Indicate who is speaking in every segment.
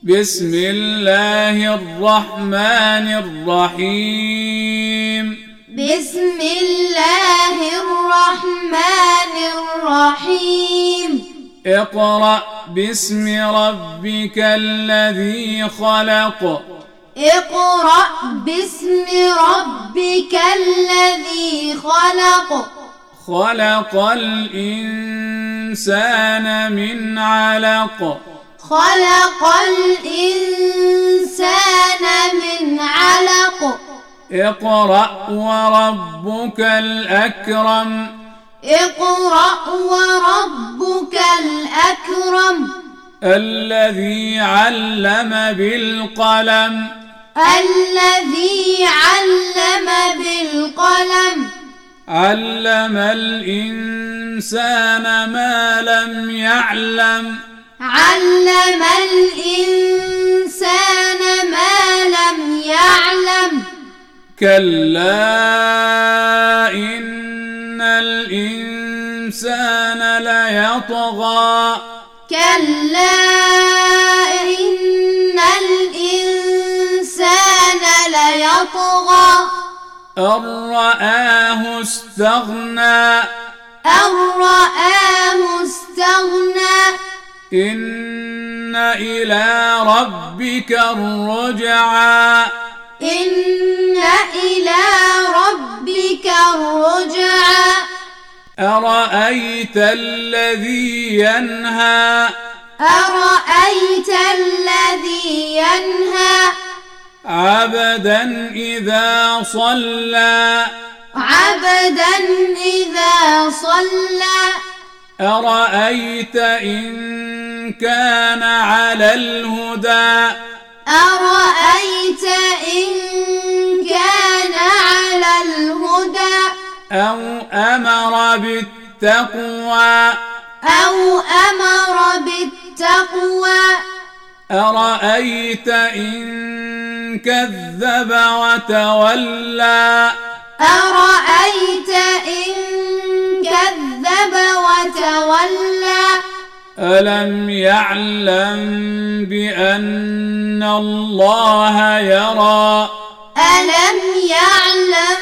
Speaker 1: بسم الله الرحمن الرحيم.
Speaker 2: بسم الله الرحمن الرحيم.
Speaker 1: اقرأ باسم ربك الذي خلق.
Speaker 2: اقرأ باسم ربك الذي خلق.
Speaker 1: خلق الإنسان من علق.
Speaker 2: خلق الإنسان من علق.
Speaker 1: اقرأ وربك الأكرم.
Speaker 2: اقرأ وربك الأكرم.
Speaker 1: الذي علم بالقلم.
Speaker 2: الذي علم بالقلم.
Speaker 1: علم الإنسان ما لم يعلم.
Speaker 2: علم الإنسان ما لم يعلم.
Speaker 1: كلا إن الإنسان ليطغى.
Speaker 2: كلا إن الإنسان ليطغى.
Speaker 1: أن رآه استغنى.
Speaker 2: أن رآه استغنى.
Speaker 1: إن إلى ربك الرجعى.
Speaker 2: إن إلى ربك الرجعى.
Speaker 1: أرأيت الذي ينهى.
Speaker 2: أرأيت الذي ينهى.
Speaker 1: عبدا إذا صلى.
Speaker 2: عبدا إذا صلى.
Speaker 1: أرأيت إن كان على الهدى.
Speaker 2: أرأيت إن كان على الهدى.
Speaker 1: أو أمر بالتقوى.
Speaker 2: أو أمر بالتقوى.
Speaker 1: أرأيت إن كذب وتولى.
Speaker 2: أرأيت إن كذب وتولى.
Speaker 1: ألم يعلم بأن الله يرى.
Speaker 2: ألم يعلم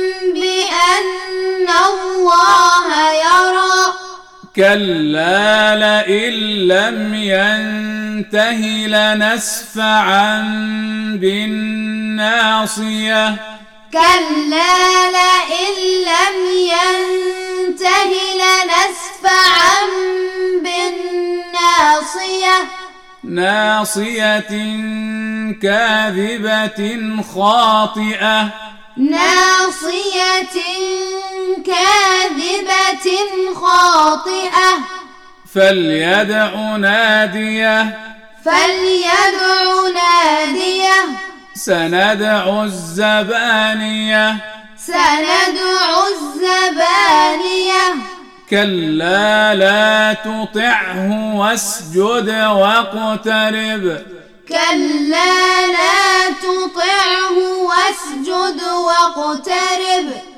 Speaker 2: بأن الله يرى.
Speaker 1: كلا لئن لم ينته لنسفعا بالناصية.
Speaker 2: كلا لئن لم ينته لنسفعا بالناصية.
Speaker 1: ناصية كاذبة خاطئة.
Speaker 2: ناصية كاذبة خاطئة.
Speaker 1: فليدع ناديه.
Speaker 2: فليدع ناديه.
Speaker 1: سندع الزبانية.
Speaker 2: سندع الزبانية.
Speaker 1: كلا لا تطعه واسجد واقترب.
Speaker 2: كلا لا تطعه واسجد واقترب.